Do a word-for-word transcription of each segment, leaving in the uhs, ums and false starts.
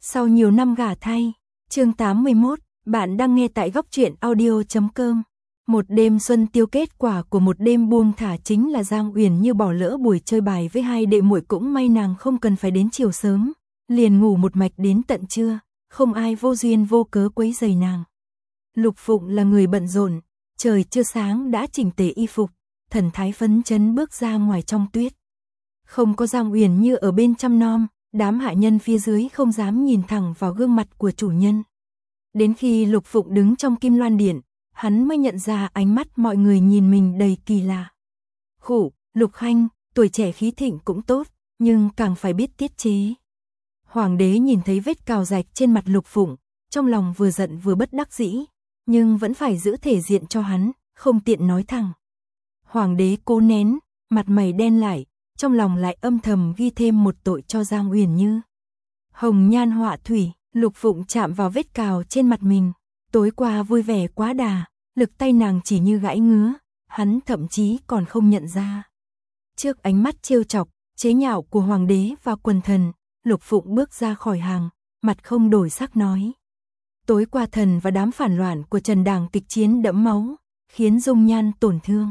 Sau nhiều năm gả thay, chương tám mươi mốt, bạn đang nghe tại góc truyện audio chấm com. Một đêm xuân tiêu, kết quả của một đêm buông thả chính là Giang Uyển Như bỏ lỡ buổi chơi bài với hai đệ muội, cũng may nàng không cần phải đến chiều sớm, liền ngủ một mạch đến tận trưa, không ai vô duyên vô cớ quấy rầy nàng. Lục Phụng là người bận rộn, trời chưa sáng đã chỉnh tề y phục, thần thái phấn chấn bước ra ngoài trong tuyết. Không có Giang Uyển Như ở bên chăm nom, đám hạ nhân phía dưới không dám nhìn thẳng vào gương mặt của chủ nhân. Đến khi Lục Phụng đứng trong Kim Loan Điện, hắn mới nhận ra ánh mắt mọi người nhìn mình đầy kỳ lạ. Khủ, Lục Khanh, tuổi trẻ khí thịnh cũng tốt, nhưng càng phải biết tiết chế. Hoàng đế nhìn thấy vết cào rạch trên mặt Lục Phụng, trong lòng vừa giận vừa bất đắc dĩ, nhưng vẫn phải giữ thể diện cho hắn, không tiện nói thẳng. Hoàng đế cố nén, mặt mày đen lại, trong lòng lại âm thầm ghi thêm một tội cho Giang Uyển Như. Hồng nhan họa thủy, Lục Phụng chạm vào vết cào trên mặt mình. Tối qua vui vẻ quá đà, lực tay nàng chỉ như gãi ngứa, hắn thậm chí còn không nhận ra. Trước ánh mắt trêu chọc, chế nhạo của hoàng đế và quần thần, Lục Phụng bước ra khỏi hàng, mặt không đổi sắc nói. Tối qua thần và đám phản loạn của Trần Đàng kịch chiến đẫm máu, khiến dung nhan tổn thương.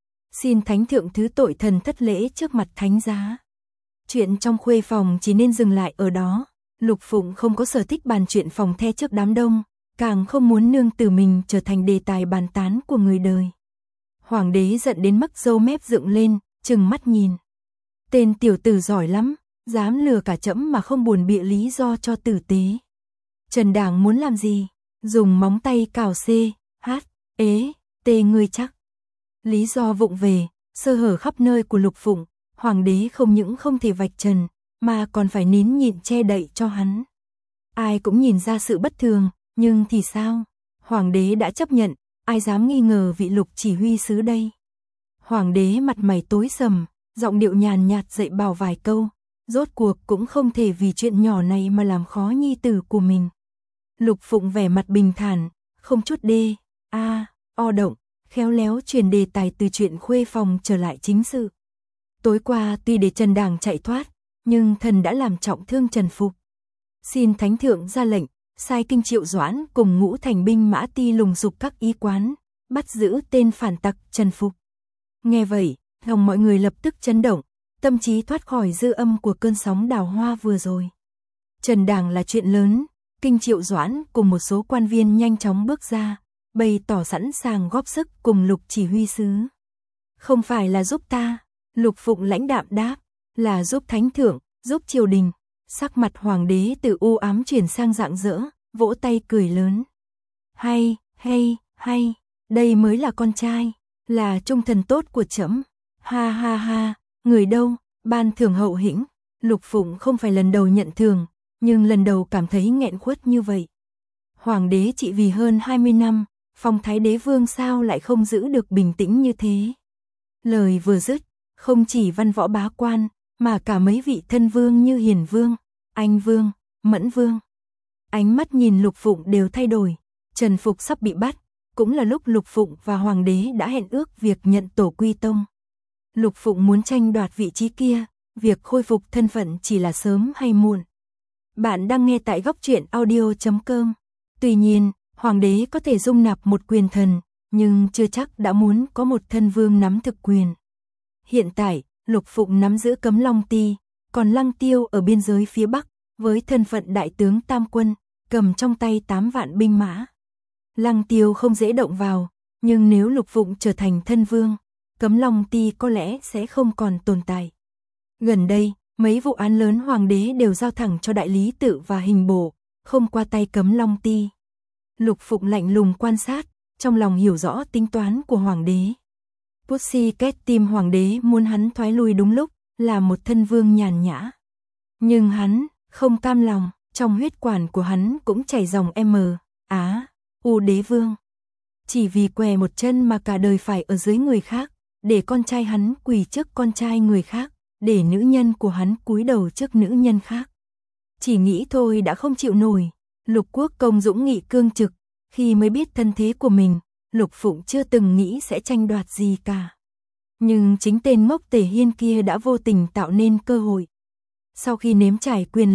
Xin thánh thượng thứ tội thần thất lễ trước mặt thánh giá. Chuyện trong khuê phòng chỉ nên dừng lại ở đó. Lục Phụng không có sở thích bàn chuyện phòng the trước đám đông, càng không muốn nương tử mình trở thành đề tài bàn tán của người đời. Hoàng đế giận đến mức râu mép dựng lên, trừng mắt nhìn. Tên tiểu tử giỏi lắm, dám lừa cả trẫm mà không buồn bịa lý do cho tử tế. Trần Đàng muốn làm gì? Dùng móng tay cào c, h, ế, tê ngươi chắc. Lý do vụng về, sơ hở khắp nơi của Lục Phụng, hoàng đế không những không thể vạch trần, mà còn phải nín nhịn che đậy cho hắn. Ai cũng nhìn ra sự bất thường, nhưng thì sao? Hoàng đế đã chấp nhận, ai dám nghi ngờ vị Lục chỉ huy sứ đây? Hoàng đế mặt mày tối sầm, giọng điệu nhàn nhạt dạy bảo vài câu, rốt cuộc cũng không thể vì chuyện nhỏ này mà làm khó nhi tử của mình. Lục Phụng vẻ mặt bình thản, không chút đê, a, o động, khéo léo chuyển đề tài từ chuyện khuê phòng trở lại chính sự. Tối qua tuy để Trần Đàng chạy thoát, nhưng thần đã làm trọng thương Trần Phục. Xin thánh thượng ra lệnh, sai Kinh Triệu Doãn cùng ngũ thành binh mã ti lùng dục các y quán, bắt giữ tên phản tặc Trần Phục. Nghe vậy, lòng mọi người lập tức chấn động, tâm trí thoát khỏi dư âm của cơn sóng đào hoa vừa rồi. Trần Đàng là chuyện lớn, Kinh Triệu Doãn cùng một số quan viên nhanh chóng bước ra, bày tỏ sẵn sàng góp sức cùng Lục chỉ huy sứ. Không phải là giúp ta, Lục Phụng lãnh đạm đáp, là giúp thánh thượng, giúp triều đình. Sắc mặt hoàng đế từ u ám chuyển sang rạng rỡ, vỗ tay cười lớn. Hay, hay, hay, đây mới là con trai, là trung thần tốt của trẫm. Ha ha ha, người đâu, ban thưởng hậu hĩnh. Lục Phụng không phải lần đầu nhận thưởng, nhưng lần đầu cảm thấy nghẹn khuất như vậy. Hoàng đế trị vì hơn hai mươi năm, phong thái đế vương sao lại không giữ được bình tĩnh như thế. Lời vừa dứt, không chỉ văn võ bá quan, mà cả mấy vị thân vương như Hiền Vương, Anh Vương, Mẫn Vương. Ánh mắt nhìn Lục Phụng đều thay đổi, Trần Phục sắp bị bắt, cũng là lúc Lục Phụng và Hoàng đế đã hẹn ước việc nhận tổ quy tông. Lục Phụng muốn tranh đoạt vị trí kia, việc khôi phục thân phận chỉ là sớm hay muộn. Bạn đang nghe tại góc truyện audio chấm com. Tuy nhiên, Hoàng đế có thể dung nạp một quyền thần, nhưng chưa chắc đã muốn có một thân vương nắm thực quyền. Hiện tại, Lục Phụng nắm giữ Cấm Long Ti, còn Lăng Tiêu ở biên giới phía Bắc, với thân phận đại tướng Tam Quân, cầm trong tay tám vạn binh mã. Lăng Tiêu không dễ động vào, nhưng nếu Lục Phụng trở thành thân vương, Cấm Long Ti có lẽ sẽ không còn tồn tại. Gần đây, mấy vụ án lớn hoàng đế đều giao thẳng cho đại lý tự và hình bộ, không qua tay Cấm Long Ti. Lục Phụng lạnh lùng quan sát, trong lòng hiểu rõ tính toán của hoàng đế. Pussycat tim hoàng đế muốn hắn thoái lui đúng lúc, là một thân vương nhàn nhã. Nhưng hắn, không cam lòng, trong huyết quản của hắn cũng chảy dòng M, Á, U đế vương. Chỉ vì què một chân mà cả đời phải ở dưới người khác, để con trai hắn quỳ trước con trai người khác, để nữ nhân của hắn cúi đầu trước nữ nhân khác. Chỉ nghĩ thôi đã không chịu nổi, Lục Quốc công dũng nghị cương trực, khi mới biết thân thế của mình, Lục Phụng chưa từng nghĩ sẽ tranh đoạt gì cả. Nhưng chính tên ngốc Tề Hiên kia đã vô tình tạo nên cơ hội. Sau khi nếm trải quyền lực,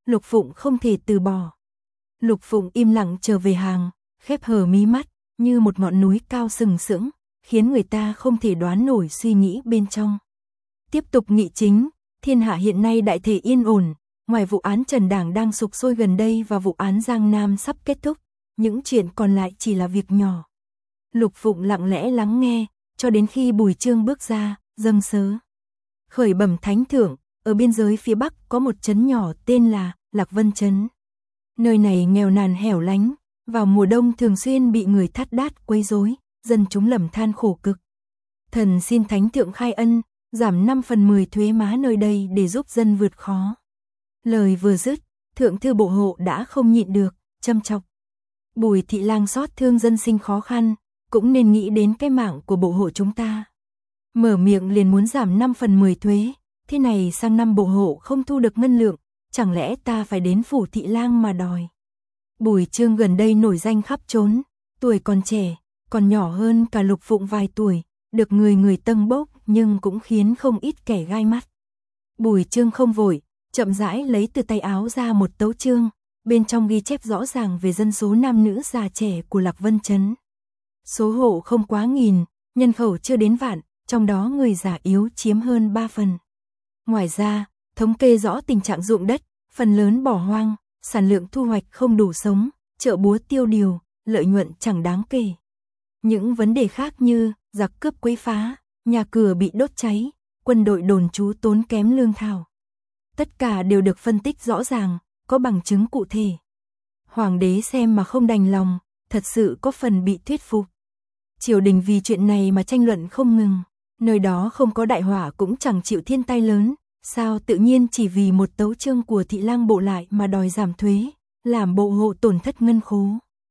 Lục Phụng không thể từ bỏ. Lục Phụng im lặng trở về hàng, khép hờ mí mắt, như một ngọn núi cao sừng sững, khiến người ta không thể đoán nổi suy nghĩ bên trong. Tiếp tục nghị chính, thiên hạ hiện nay đại thể yên ổn, ngoài vụ án Trần Đảng đang sục sôi gần đây và vụ án Giang Nam sắp kết thúc, những chuyện còn lại chỉ là việc nhỏ. Lục Phụng lặng lẽ lắng nghe, cho đến khi Bùi Chương bước ra, dâng sớ. Khởi bẩm thánh thượng, ở biên giới phía Bắc có một trấn nhỏ tên là Lạc Vân Trấn. Nơi này nghèo nàn hẻo lánh, vào mùa đông thường xuyên bị người thắt đát quấy rối, dân chúng lầm than khổ cực. Thần xin thánh thượng khai ân, giảm năm phần mười thuế má nơi đây để giúp dân vượt khó. Lời vừa dứt, thượng thư bộ hộ đã không nhịn được, châm chọc. Bùi thị lang xót thương dân sinh khó khăn, cũng nên nghĩ đến cái mạng của bộ hộ chúng ta. Mở miệng liền muốn giảm năm phần mười thuế, thế này sang năm bộ hộ không thu được ngân lượng, chẳng lẽ ta phải đến phủ thị lang mà đòi. Bùi Chương gần đây nổi danh khắp trốn, tuổi còn trẻ, còn nhỏ hơn cả Lục Phụng vài tuổi, được người người tâng bốc nhưng cũng khiến không ít kẻ gai mắt. Bùi Chương không vội, chậm rãi lấy từ tay áo ra một tấu chương, bên trong ghi chép rõ ràng về dân số nam nữ già trẻ của Lạc Vân Trấn. Số hộ không quá nghìn, nhân khẩu chưa đến vạn, trong đó người già yếu chiếm hơn ba phần. Ngoài ra, thống kê rõ tình trạng ruộng đất, phần lớn bỏ hoang, sản lượng thu hoạch không đủ sống, chợ búa tiêu điều, lợi nhuận chẳng đáng kể. Những vấn đề khác như giặc cướp quấy phá, nhà cửa bị đốt cháy, quân đội đồn trú tốn kém lương thảo. Tất cả đều được phân tích rõ ràng, có bằng chứng cụ thể. Hoàng đế xem mà không đành lòng, thật sự có phần bị thuyết phục. Triều đình vì chuyện này mà tranh luận không ngừng, nơi đó không có đại họa cũng chẳng chịu thiên tai lớn, sao tự nhiên chỉ vì một tấu chương của thị lang bộ lại mà đòi giảm thuế, làm bộ hộ tổn thất ngân khố.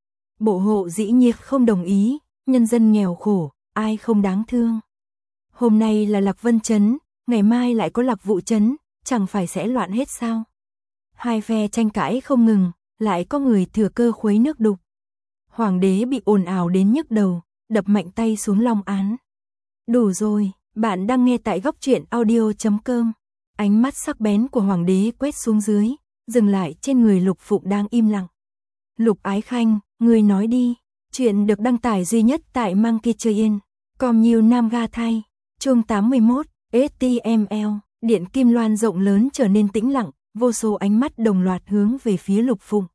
Bộ hộ dĩ nhiên không đồng ý, nhân dân nghèo khổ, ai không đáng thương. Hôm nay là Lạc Vân Trấn, ngày mai lại có Lạc Vũ Trấn, chẳng phải sẽ loạn hết sao? Hai phe tranh cãi không ngừng, lại có người thừa cơ khuấy nước đục. Hoàng đế bị ồn ào đến nhức đầu, đập mạnh tay xuống long án. Đủ rồi, bạn đang nghe tại góc truyện audio chấm com. Ánh mắt sắc bén của hoàng đế quét xuống dưới, dừng lại trên người Lục Phụng đang im lặng. Lục Ái Khanh, người nói đi. Chuyện được đăng tải duy nhất tại Monkey Train, com nhiều Nam Ga Thay, chương tám mươi mốt, ếch ti em eo, điện kim loan rộng lớn trở nên tĩnh lặng, vô số ánh mắt đồng loạt hướng về phía Lục Phụng.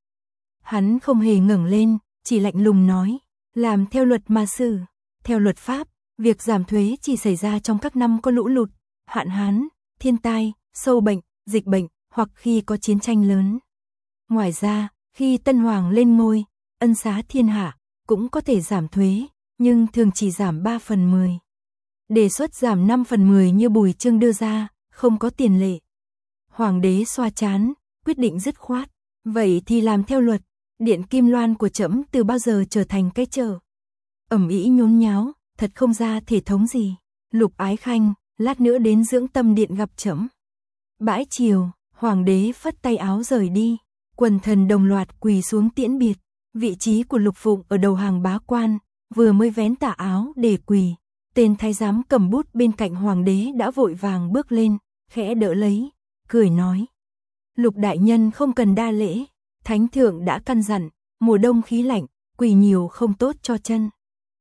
Hắn không hề ngẩng lên, chỉ lạnh lùng nói, làm theo luật mà xử, theo luật pháp, việc giảm thuế chỉ xảy ra trong các năm có lũ lụt, hạn hán, thiên tai, sâu bệnh, dịch bệnh, hoặc khi có chiến tranh lớn. Ngoài ra, khi Tân Hoàng lên ngôi, ân xá thiên hạ, cũng có thể giảm thuế, nhưng thường chỉ giảm ba phần mười. Đề xuất giảm năm phần mười như Bùi Chương đưa ra, không có tiền lệ. Hoàng đế xoa trán, quyết định dứt khoát, vậy thì làm theo luật, điện kim loan của trẫm từ bao giờ trở thành cái chợ. Ầm ĩ nhốn nháo, thật không ra thể thống gì. Lục Ái Khanh, lát nữa đến dưỡng tâm điện gặp trẫm. Bãi chiều, hoàng đế phất tay áo rời đi, quần thần đồng loạt quỳ xuống tiễn biệt. Vị trí của Lục Phụng ở đầu hàng bá quan, vừa mới vén tà áo để quỳ, tên thái giám cầm bút bên cạnh hoàng đế đã vội vàng bước lên, khẽ đỡ lấy, cười nói. Lục đại nhân không cần đa lễ, thánh thượng đã căn dặn, mùa đông khí lạnh, quỳ nhiều không tốt cho chân.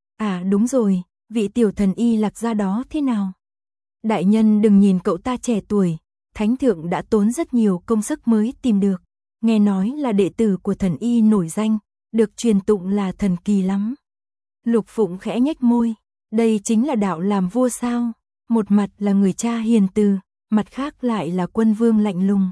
À đúng rồi, vị tiểu thần y Lạc gia đó thế nào? Đại nhân đừng nhìn cậu ta trẻ tuổi, thánh thượng đã tốn rất nhiều công sức mới tìm được, nghe nói là đệ tử của thần y nổi danh, được truyền tụng là thần kỳ lắm. Lục Phụng khẽ nhếch môi, đây chính là đạo làm vua sao? Một mặt là người cha hiền từ, mặt khác lại là quân vương lạnh lùng.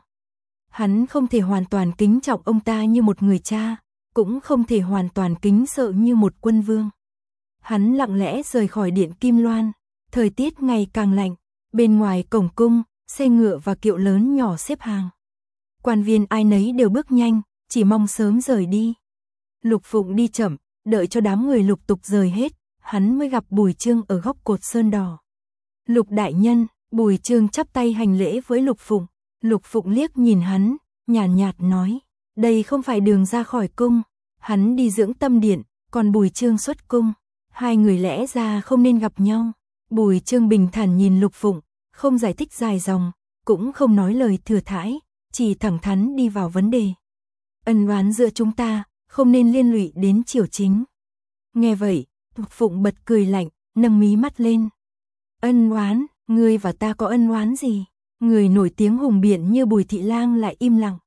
Hắn không thể hoàn toàn kính trọng ông ta như một người cha, cũng không thể hoàn toàn kính sợ như một quân vương. Hắn lặng lẽ rời khỏi điện Kim Loan, thời tiết ngày càng lạnh, bên ngoài cổng cung, xe ngựa và kiệu lớn nhỏ xếp hàng. Quan viên ai nấy đều bước nhanh, chỉ mong sớm rời đi. Lục Phụng đi chậm, đợi cho đám người lục tục rời hết, hắn mới gặp Bùi Chương ở góc cột sơn đỏ. Lục đại nhân, Bùi Chương chắp tay hành lễ với Lục Phụng. Lục Phụng liếc nhìn hắn, nhàn nhạt, nhạt nói, đây không phải đường ra khỏi cung, hắn đi dưỡng tâm điện, còn Bùi Chương xuất cung, hai người lẽ ra không nên gặp nhau. Bùi Chương bình thản nhìn Lục Phụng, không giải thích dài dòng, cũng không nói lời thừa thãi, chỉ thẳng thắn đi vào vấn đề. Ân oán giữa chúng ta, không nên liên lụy đến Triều Chính. Nghe vậy, Lục Phụng bật cười lạnh, nâng mí mắt lên. Ân oán, ngươi và ta có ân oán gì? Người nổi tiếng hùng biện như Bùi Thị Lang lại im lặng.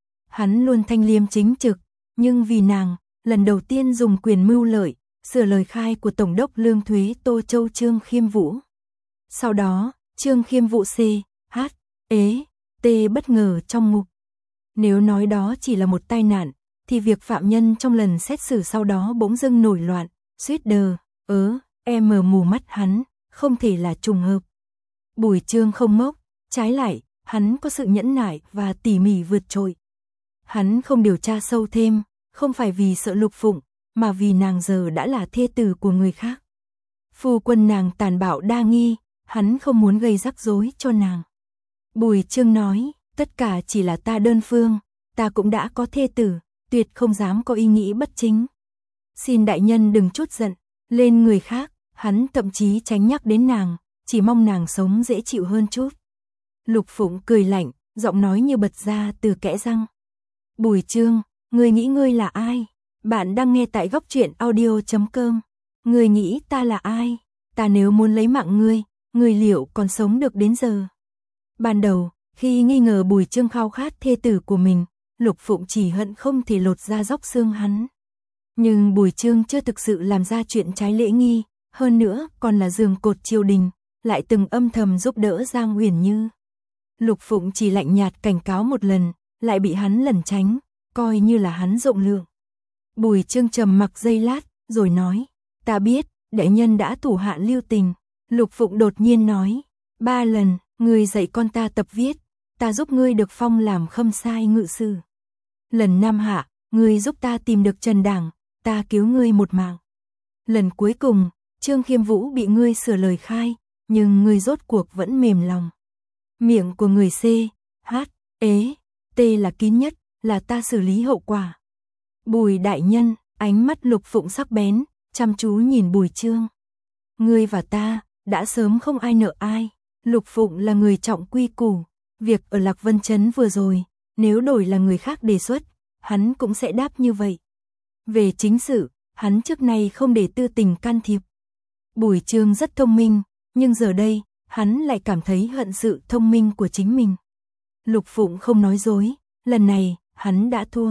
Hắn luôn thanh liêm chính trực, nhưng vì nàng, lần đầu tiên dùng quyền mưu lợi, sửa lời khai của Tổng đốc Lương Thuế Tô Châu Trương Khiêm Vũ. Sau đó, Trương Khiêm Vũ C, H, ế, T bất ngờ trong ngục. Nếu nói đó chỉ là một tai nạn, thì việc phạm nhân trong lần xét xử sau đó bỗng dưng nổi loạn, suýt đờ, ớ, em mờ mù mắt hắn, không thể là trùng hợp. Bùi Trương không ngốc, trái lại, hắn có sự nhẫn nại và tỉ mỉ vượt trội. Hắn không điều tra sâu thêm, không phải vì sợ Lục Phụng, mà vì nàng giờ đã là thê tử của người khác. Phu quân nàng tàn bạo đa nghi, hắn không muốn gây rắc rối cho nàng. Bùi Trương nói, tất cả chỉ là ta đơn phương, ta cũng đã có thê tử, tuyệt không dám có ý nghĩ bất chính. Xin đại nhân đừng chút giận, lên người khác, hắn thậm chí tránh nhắc đến nàng, chỉ mong nàng sống dễ chịu hơn chút. Lục Phụng cười lạnh, giọng nói như bật ra từ kẽ răng. Bùi Trương, ngươi nghĩ ngươi là ai? Bạn đang nghe tại góc truyện audio chấm com. Ngươi nghĩ ta là ai? Ta nếu muốn lấy mạng ngươi, ngươi liệu còn sống được đến giờ? Ban đầu, khi nghi ngờ Bùi Trương khao khát thê tử của mình, Lục Phụng chỉ hận không thể lột da róc xương hắn. Nhưng Bùi Trương chưa thực sự làm ra chuyện trái lễ nghi, hơn nữa còn là giường cột triều đình, lại từng âm thầm giúp đỡ Giang Uyển Như. Lục Phụng chỉ lạnh nhạt cảnh cáo một lần, lại bị hắn lẩn tránh, coi như là hắn rộng lượng. Bùi Trương trầm mặc giây lát, rồi nói, ta biết, đại nhân đã thủ hạ lưu tình. Lục Phụng đột nhiên nói, ba lần, ngươi dạy con ta tập viết, ta giúp ngươi được phong làm khâm sai ngự sử. Lần năm hạ, ngươi giúp ta tìm được Trần Đảng, ta cứu ngươi một mạng. Lần cuối cùng, Trương Khiêm Vũ bị ngươi sửa lời khai, nhưng ngươi rốt cuộc vẫn mềm lòng. Miệng của người C, H, ế, T là kín nhất, là ta xử lý hậu quả. Bùi đại nhân, ánh mắt Lục Phụng sắc bén, chăm chú nhìn Bùi Trương. Ngươi và ta, đã sớm không ai nợ ai. Lục Phụng là người trọng quy củ. Việc ở Lạc Vân Trấn vừa rồi, nếu đổi là người khác đề xuất, hắn cũng sẽ đáp như vậy. Về chính sự, hắn trước nay không để tư tình can thiệp. Bùi Trương rất thông minh, nhưng giờ đây, hắn lại cảm thấy hận sự thông minh của chính mình. Lục Phụng không nói dối, lần này, hắn đã thua.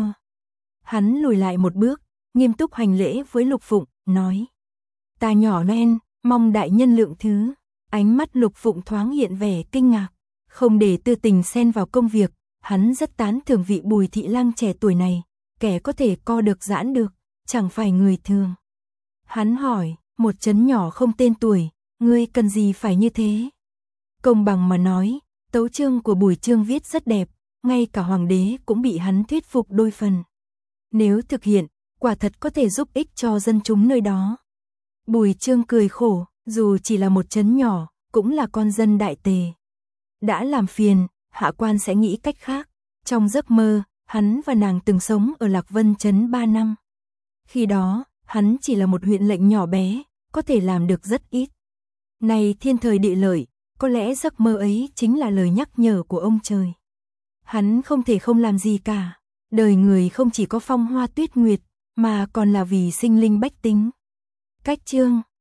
Hắn lùi lại một bước, nghiêm túc hành lễ với Lục Phụng, nói. Ta nhỏ lên, mong đại nhân lượng thứ. Ánh mắt Lục Phụng thoáng hiện vẻ kinh ngạc, không để tư tình xen vào công việc, hắn rất tán thưởng vị Bùi Thị Lang trẻ tuổi này, kẻ có thể co được giãn được, chẳng phải người thường. Hắn hỏi, một trấn nhỏ không tên tuổi, ngươi cần gì phải như thế? Công bằng mà nói, tấu chương của Bùi Trương viết rất đẹp, ngay cả hoàng đế cũng bị hắn thuyết phục đôi phần. Nếu thực hiện, quả thật có thể giúp ích cho dân chúng nơi đó. Bùi Trương cười khổ, dù chỉ là một trấn nhỏ, cũng là con dân đại tề. Đã làm phiền, hạ quan sẽ nghĩ cách khác. Trong giấc mơ, hắn và nàng từng sống ở Lạc Vân Trấn ba năm. Khi đó, hắn chỉ là một huyện lệnh nhỏ bé, có thể làm được rất ít. Này thiên thời địa lợi, có lẽ giấc mơ ấy chính là lời nhắc nhở của ông trời. Hắn không thể không làm gì cả. Đời người không chỉ có phong hoa tuyết nguyệt, mà còn là vì sinh linh bách tính. Cách chương